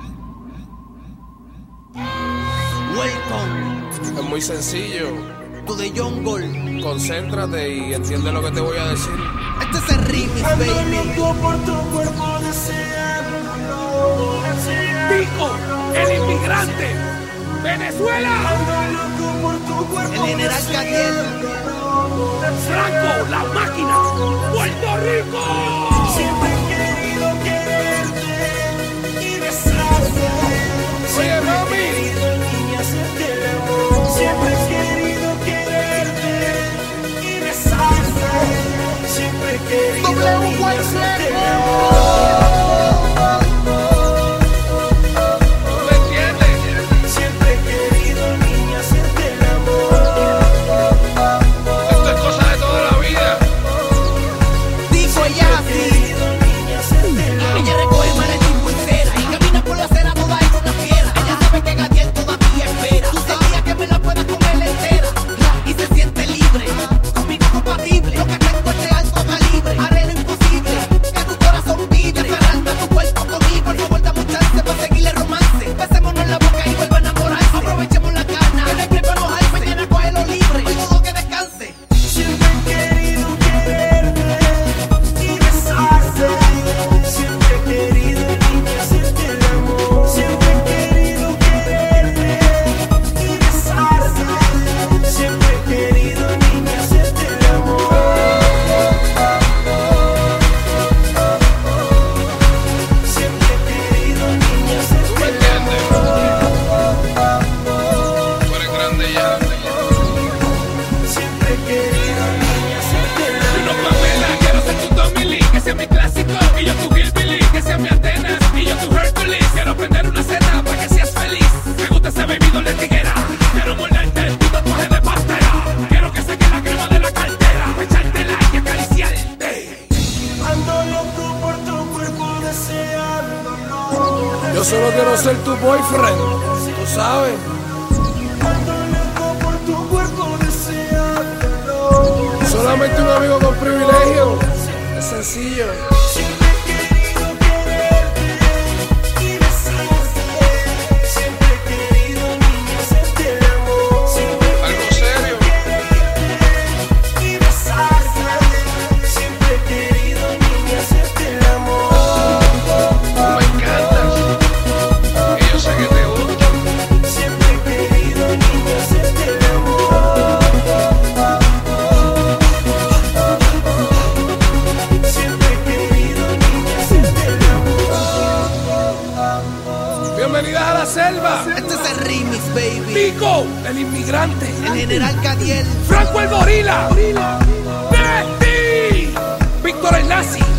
Welcome. Es muy sencillo. To the jungle. Concéntrate y entiende lo que te voy a decir. Este es el remix, Ando baby. loco por tu cuerpo deseando. Pico, el inmigrante. Venezuela. Ando loco por tu cuerpo El general Cadiel. Franco, la máquina. Puerto Rico. Siempre he querido quererte y besarte. Oye, mami. Niña, hacerte el amor. Siempre he querido quererte y besarte. Siempre he querido niña, hacerte el amor. ¿Me entiendes? Siempre he querido niña, hacerte el amor. Esto es cosa de toda la vida. Digo ya, sí. Ella recoge mares sin pulsera y camina por la acera toda en una fiera. Ella sabe que Gadiel todavía espera. Tú sabías que me la puedas comer entera y se siente libre. Conmigo compatible. Lo que tengo es de alto calibre. Haré lo imposible que tu corazón vibre. Aferrarme a tu cuerpo conmigo. No vuelta a mucharse para seguirle romance. Besémonos la boca y vuelva a enamorarse. Aprovechemos la gana. Que no hay que mojarse. Mañana cógelo libre. Hoy dudo que descanse. Siempre he querido quererte y besarte. Siempre he querido niña, hacerte el amor. Siempre he querido quererte y besarte. Siempre he querido niña, hacerte el amor. Siempre he querido niña, ¿Tú me hacerte el entiendes? amor. Tú eres grande ya. Siempre he querido niña, hacerte el amor. Yo no Pamela, quiero ser tu Tommy Lee, que sea mi clásico. Y yo tu Hillbilly, que sea mi Atenas. Y yo tu Hercules, quiero prender una cena para que seas feliz. Me gusta ese bebido de tiguera. Quiero morderte tu tatuaje de pastera. Quiero que saque la crema de la cartera. Echártela y acariciarte. Ando loco por tu cuerpo deseándolo. Yo solo quiero ser tu boyfriend. Tú sabes. Ando loco por tu cuerpo deseándolo. Solamente un amigo con privilegio. Es sencillo. Siempre he querido quererte y besarte. Siempre he querido niña, hacerte el amor. Siempre he Algo serio. querido y besarte. Siempre he querido niña, hacerte el amor. Me encantas. Y yo sé que te gusta. Siempre he querido niña, hacerte el amor. Siempre he querido niña, hacerte el amor. Bienvenidas a la selva. Este es el remix, baby. Pico, el inmigrante. El general Cadiel. Franco el gorila. Betty. Víctor el nazi.